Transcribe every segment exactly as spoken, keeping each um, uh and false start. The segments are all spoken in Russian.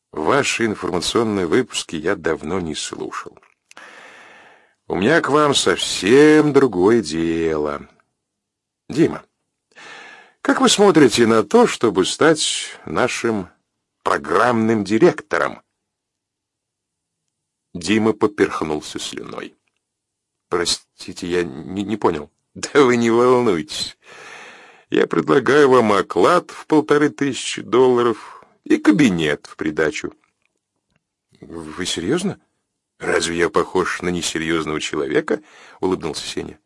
Ваши информационные выпуски я давно не слушал. У меня к вам совсем другое дело. Дима, как вы смотрите на то, чтобы стать нашим программным директором? Дима поперхнулся слюной. Простите, я не, не понял. Да вы не волнуйтесь. Я предлагаю вам оклад в полторы тысячи долларов и кабинет в придачу. Вы серьезно? Разве я похож на несерьезного человека? Улыбнулся Сеня.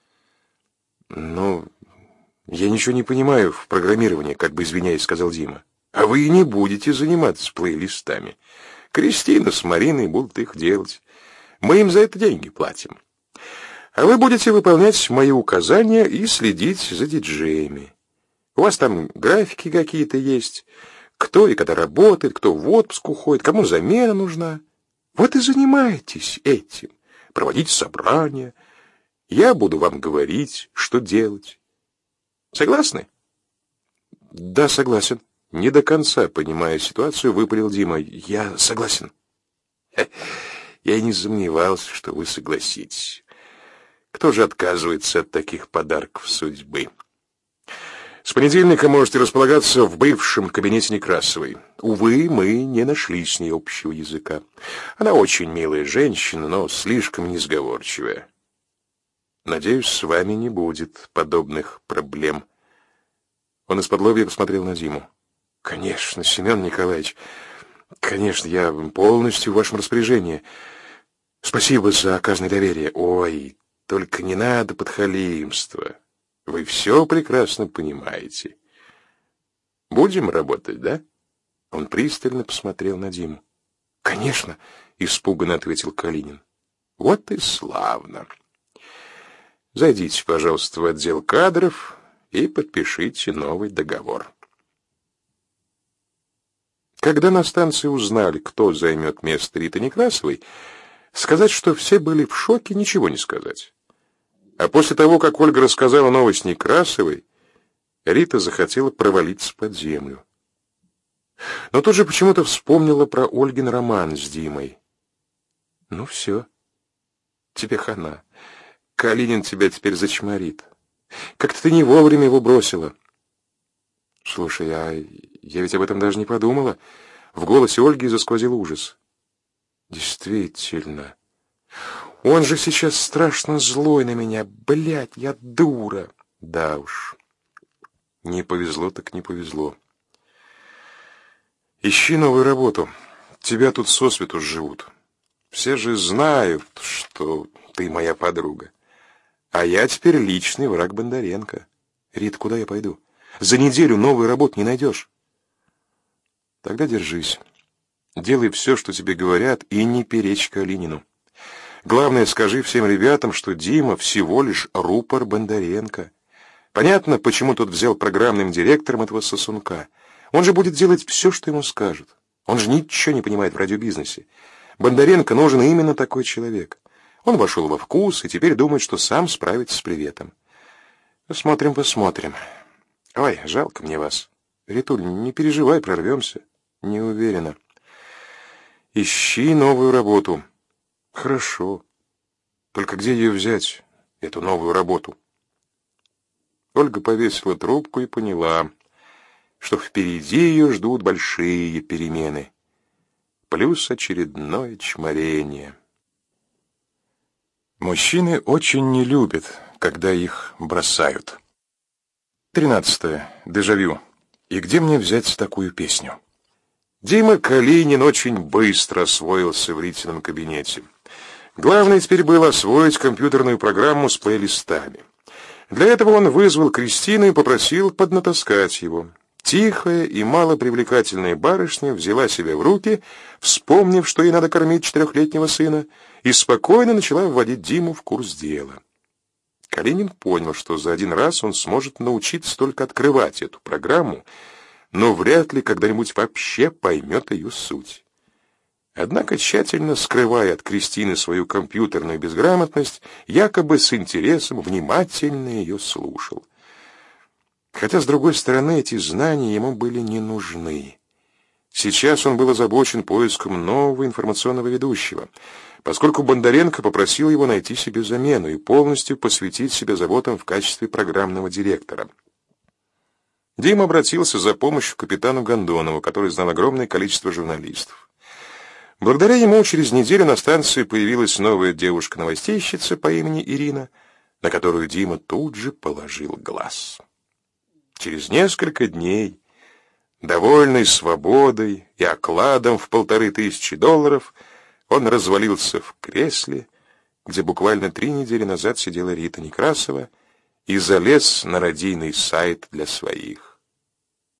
Ну, я ничего не понимаю в программировании, как бы извиняясь, сказал Дима. А вы и не будете заниматься плейлистами. Кристина с Мариной будут их делать. Мы им за это деньги платим. А вы будете выполнять мои указания и следить за диджеями. У вас там графики какие-то есть, кто и когда работает, кто в отпуск уходит, кому замена нужна. Вот и занимайтесь этим, проводите собрания. Я буду вам говорить, что делать. Согласны? Да, согласен. Не до конца понимая ситуацию, выпалил Дима. Я согласен. Я и не сомневался, что вы согласитесь. Кто же отказывается от таких подарков судьбы? С понедельника можете располагаться в бывшем кабинете Некрасовой. Увы, мы не нашли с ней общего языка. Она очень милая женщина, но слишком несговорчивая. Надеюсь, с вами не будет подобных проблем. Он исподлобья посмотрел на Диму. Конечно, Семен Николаевич. Конечно, я полностью в вашем распоряжении. Спасибо за оказанное доверие. Ой, только не надо подхалимства. Вы все прекрасно понимаете. Будем работать, да? Он пристально посмотрел на Диму. Конечно, испуганно ответил Калинин. Вот и славно. Зайдите, пожалуйста, в отдел кадров и подпишите новый договор. Когда на станции узнали, кто займет место Риты Некрасовой, сказать, что все были в шоке, ничего не сказать. А после того, как Ольга рассказала новость Некрасовой, Рита захотела провалиться под землю. Но тут же почему-то вспомнила про Ольгин роман с Димой. Ну все, тебе хана. Калинин тебя теперь зачморит. Как-то ты не вовремя его бросила. Слушай, а я ведь об этом даже не подумала. В голосе Ольги засквозил ужас. Действительно. Он же сейчас страшно злой на меня. Блядь, я дура. Да уж. Не повезло так не повезло. Ищи новую работу. Тебя тут сосвету живут. Все же знают, что ты моя подруга. А я теперь личный враг Бондаренко. Рит, куда я пойду? За неделю новую работу не найдешь. Тогда держись. Делай все, что тебе говорят, и не перечь Калинину. Главное, скажи всем ребятам, что Дима всего лишь рупор Бондаренко. Понятно, почему тот взял программным директором этого сосунка. Он же будет делать все, что ему скажут. Он же ничего не понимает в радиобизнесе. Бондаренко нужен именно такой человек. Он вошел во вкус и теперь думает, что сам справится с приветом. Посмотрим, посмотрим. Ой, жалко мне вас. Ритуль, не переживай, прорвемся. Не уверена. Ищи новую работу. Хорошо. Только где ее взять, эту новую работу? Ольга повесила трубку и поняла, что впереди ее ждут большие перемены. Плюс очередное чморение. Мужчины очень не любят, когда их бросают. Тринадцатое. Дежавю. И где мне взять такую песню? Дима Калинин очень быстро освоился в Ритином кабинете. Главное теперь было освоить компьютерную программу с плейлистами. Для этого он вызвал Кристину и попросил поднатаскать его. Тихая и малопривлекательная барышня взяла себя в руки, вспомнив, что ей надо кормить четырехлетнего сына, и спокойно начала вводить Диму в курс дела. Калинин понял, что за один раз он сможет научиться только открывать эту программу, но вряд ли когда-нибудь вообще поймет ее суть. Однако, тщательно скрывая от Кристины свою компьютерную безграмотность, якобы с интересом внимательно ее слушал. Хотя, с другой стороны, эти знания ему были не нужны. Сейчас он был озабочен поиском нового информационного ведущего, поскольку Бондаренко попросил его найти себе замену и полностью посвятить себя заботам в качестве программного директора. Дима обратился за помощью к капитану Гондонову, который знал огромное количество журналистов. Благодаря ему через неделю на станции появилась новая девушка-новостейщица по имени Ирина, на которую Дима тут же положил глаз. Через несколько дней, довольный свободой и окладом в полторы тысячи долларов, он развалился в кресле, где буквально три недели назад сидела Рита Некрасова, и залез на радийный сайт для своих.